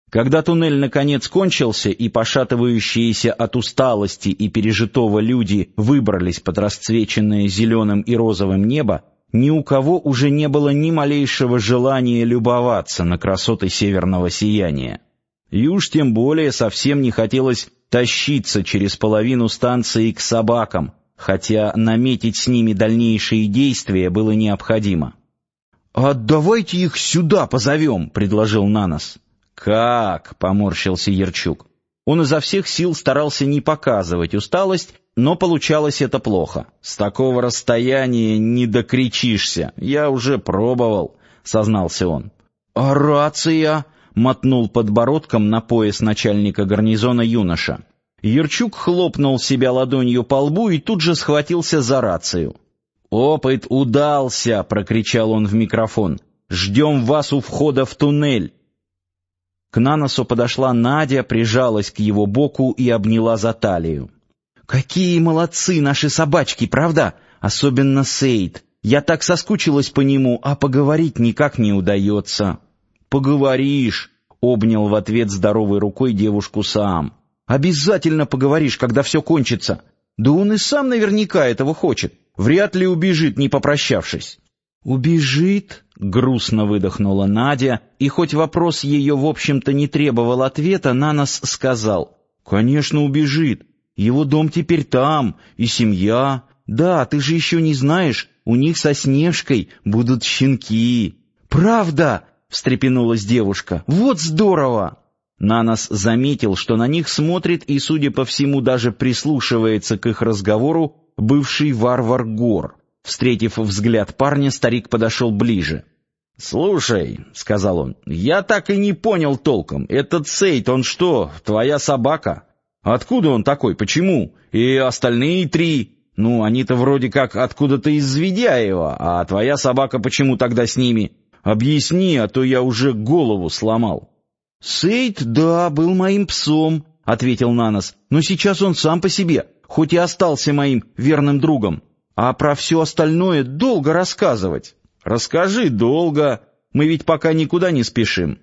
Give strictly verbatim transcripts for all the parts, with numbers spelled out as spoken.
Когда туннель наконец кончился и пошатывающиеся от усталости и пережитого люди выбрались под расцвеченное зеленым и розовым небо, ни у кого уже не было ни малейшего желания любоваться на красоты северного сияния. И уж тем более совсем не хотелось тащиться через половину станции к собакам, хотя наметить с ними дальнейшие действия было необходимо. «А давайте их сюда позовем», — предложил Нанос. «Как?» — поморщился Ярчук. Он изо всех сил старался не показывать усталость, но получалось это плохо. «С такого расстояния не докричишься. Я уже пробовал», — сознался он. «А рация?» — мотнул подбородком на пояс начальника гарнизона юноша. Ярчук хлопнул себя ладонью по лбу и тут же схватился за рацию. «Опыт удался!» — прокричал он в микрофон. «Ждем вас у входа в туннель!» К Наносу подошла Надя, прижалась к его боку и обняла за талию. «Какие молодцы наши собачки, правда? Особенно Сейд. Я так соскучилась по нему, а поговорить никак не удается». «Поговоришь», — обнял в ответ здоровой рукой девушку Саам. «Обязательно поговоришь, когда все кончится. Да он и сам наверняка этого хочет. Вряд ли убежит, не попрощавшись». «Убежит?» — грустно выдохнула Надя, и хоть вопрос ее, в общем-то, не требовал ответа, Нанос сказал: «Конечно, убежит. Его дом теперь там, и семья. Да, ты же еще не знаешь, у них со Снежкой будут щенки». «Правда?» — встрепенулась девушка. «Вот здорово!» Нанос заметил, что на них смотрит и, судя по всему, даже прислушивается к их разговору бывший варвар Гор. Встретив взгляд парня, старик подошел ближе. «Слушай», — сказал он, — «я так и не понял толком. Этот Сейд, он что, твоя собака? Откуда он такой? Почему? И остальные три? Ну, они-то вроде как откуда-то из Зведяева, а твоя собака почему тогда с ними? Объясни, а то я уже голову сломал». «Сейд, да, был моим псом», — ответил Нанос, — «но сейчас он сам по себе, хоть и остался моим верным другом. А про все остальное долго рассказывать». «Расскажи долго, мы ведь пока никуда не спешим».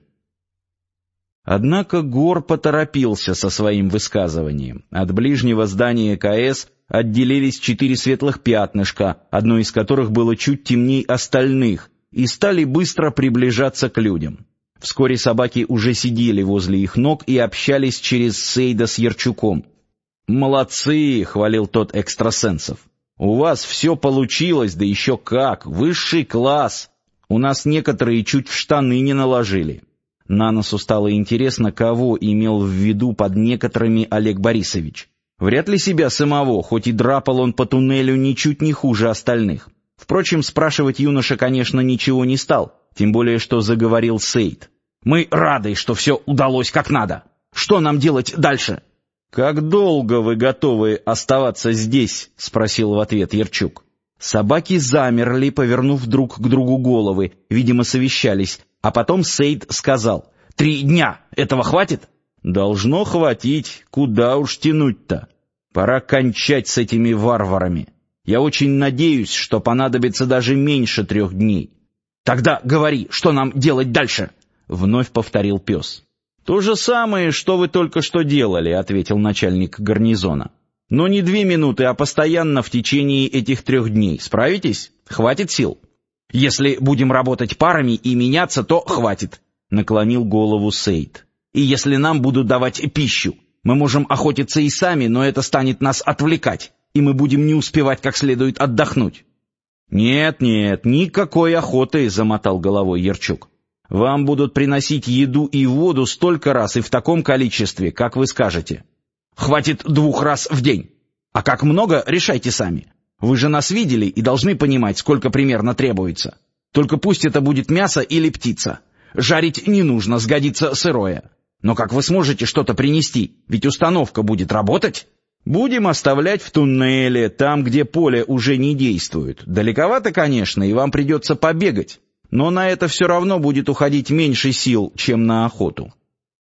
Однако Гор поторопился со своим высказыванием. От ближнего здания КС отделились четыре светлых пятнышка, одно из которых было чуть темней остальных, и стали быстро приближаться к людям. Вскоре собаки уже сидели возле их ног и общались через Сейда с Ярчуком. «Молодцы!» — хвалил тот экстрасенсов. «У вас все получилось, да еще как! Высший класс! У нас некоторые чуть в штаны не наложили». Наносу стало интересно, кого имел в виду под некоторыми Олег Борисович. Вряд ли себя самого, хоть и драпал он по туннелю ничуть не хуже остальных. Впрочем, спрашивать юноша, конечно, ничего не стал, тем более что заговорил Сейд. «Мы рады, что все удалось как надо. Что нам делать дальше?» «Как долго вы готовы оставаться здесь?» — спросил в ответ Ярчук. Собаки замерли, повернув друг к другу головы, видимо, совещались, а потом Сейд сказал: «Три дня! Этого хватит?» «Должно хватить. Куда уж тянуть-то? Пора кончать с этими варварами. Я очень надеюсь, что понадобится даже меньше трех дней». «Тогда говори, что нам делать дальше?» — вновь повторил пес. «То же самое, что вы только что делали», — ответил начальник гарнизона. «Но не две минуты, а постоянно в течение этих трех дней. Справитесь? Хватит сил?» «Если будем работать парами и меняться, то хватит», — наклонил голову Сейд. «И если нам будут давать пищу, мы можем охотиться и сами, но это станет нас отвлекать, и мы будем не успевать как следует отдохнуть». «Нет, нет, никакой охоты», — замотал головой Ярчук. «Вам будут приносить еду и воду столько раз и в таком количестве, как вы скажете». «Хватит двух раз в день. А как много, решайте сами. Вы же нас видели и должны понимать, сколько примерно требуется. Только пусть это будет мясо или птица. Жарить не нужно, сгодится сырое. Но как вы сможете что-то принести? Ведь установка будет работать». «Будем оставлять в туннеле, там, где поле уже не действует. Далековато, конечно, и вам придется побегать. Но на это все равно будет уходить меньше сил, чем на охоту».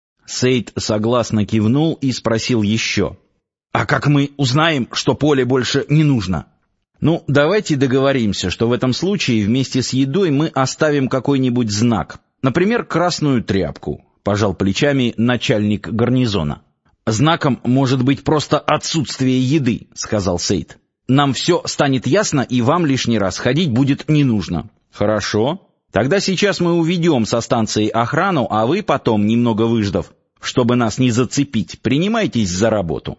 Сейд согласно кивнул и спросил еще: «А как мы узнаем, что поле больше не нужно?» «Ну, давайте договоримся, что в этом случае вместе с едой мы оставим какой-нибудь знак, например, красную тряпку. — пожал плечами начальник гарнизона. «Знаком может быть просто отсутствие еды», — сказал Сейд. «Нам все станет ясно, и вам лишний раз ходить будет не нужно». «Хорошо. Тогда сейчас мы уведем со станции охрану, а вы потом, немного выждав, чтобы нас не зацепить, принимайтесь за работу».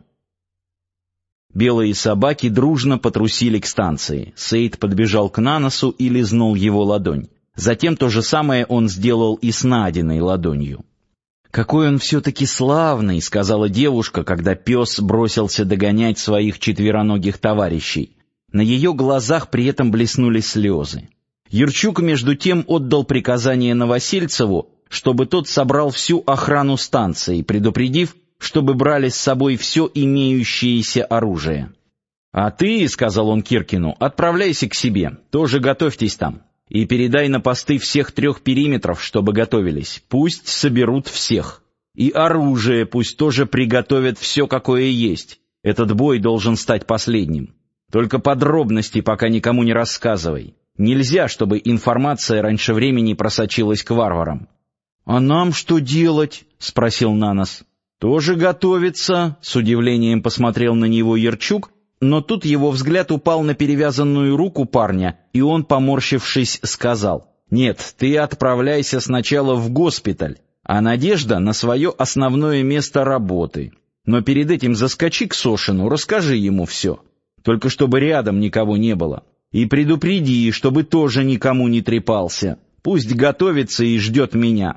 Белые собаки дружно потрусили к станции. Сейд подбежал к Наносу и лизнул его ладонь. Затем то же самое он сделал и с Надиной ладонью. «Какой он все-таки славный», — сказала девушка, когда пес бросился догонять своих четвероногих товарищей. На ее глазах при этом блеснули слезы. Юрчук, между тем, отдал приказание Новосельцеву, чтобы тот собрал всю охрану станции, предупредив, чтобы брали с собой все имеющееся оружие. «А ты, — сказал он Киркину, — отправляйся к себе, тоже готовьтесь там. И передай на посты всех трех периметров, чтобы готовились. Пусть соберут всех. И оружие пусть тоже приготовят все, какое есть. Этот бой должен стать последним. Только подробности пока никому не рассказывай. Нельзя, чтобы информация раньше времени просочилась к варварам». «А нам что делать?» — спросил Нанос. «Тоже готовиться?» — с удивлением посмотрел на него Ярчук, но тут его взгляд упал на перевязанную руку парня, и он, поморщившись, сказал: «Нет, ты отправляйся сначала в госпиталь, а Надежда на свое основное место работы. Но перед этим заскочи к Сошину, расскажи ему все. Только чтобы рядом никого не было. И предупреди, чтобы тоже никому не трепался. Пусть готовится и ждет меня».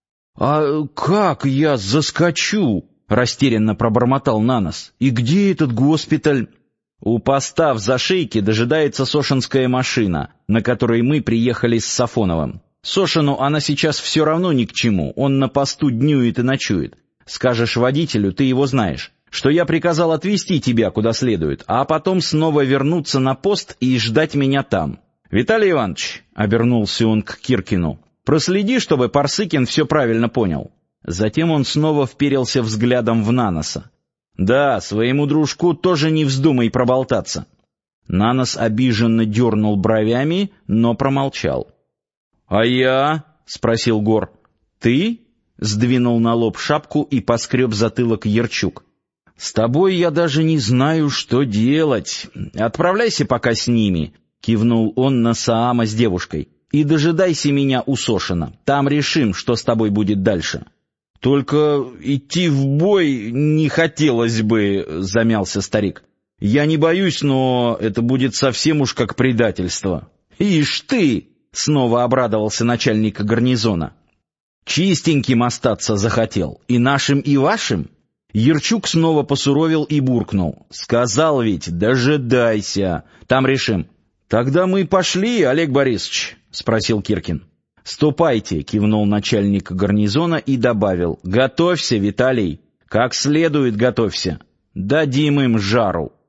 «А как я заскочу?» — растерянно пробормотал Нанос. «И где этот госпиталь?» «У поста в Зашейке дожидается сошинская машина, на которой мы приехали с Сафоновым. Сошину она сейчас все равно ни к чему, он на посту днюет и ночует. Скажешь водителю, ты его знаешь, что я приказал отвезти тебя куда следует, а потом снова вернуться на пост и ждать меня там. Виталий Иванович, — обернулся он к Киркину, — проследи, чтобы Парсыкин все правильно понял». Затем он снова вперился взглядом в Наноса. «Да, своему дружку тоже не вздумай проболтаться». Нанос обиженно дернул бровями, но промолчал. «А я?» — спросил Гор. «Ты?» — сдвинул на лоб шапку и поскреб затылок Ярчук. «С тобой я даже не знаю, что делать. Отправляйся пока с ними», — кивнул он на Саама с девушкой, «и дожидайся меня у Сошина. Там решим, что с тобой будет дальше». «Только идти в бой не хотелось бы», — замялся старик. «Я не боюсь, но это будет совсем уж как предательство». «Ишь ты!» — снова обрадовался начальник гарнизона. «Чистеньким остаться захотел, и нашим, и вашим?» Ярчук снова посуровил и буркнул. «Сказал ведь, дожидайся, там решим». «Тогда мы пошли, Олег Борисович?» — спросил Киркин. «Ступайте», — кивнул начальник гарнизона и добавил: «Готовься, Виталий, как следует готовься. Дадим им жару».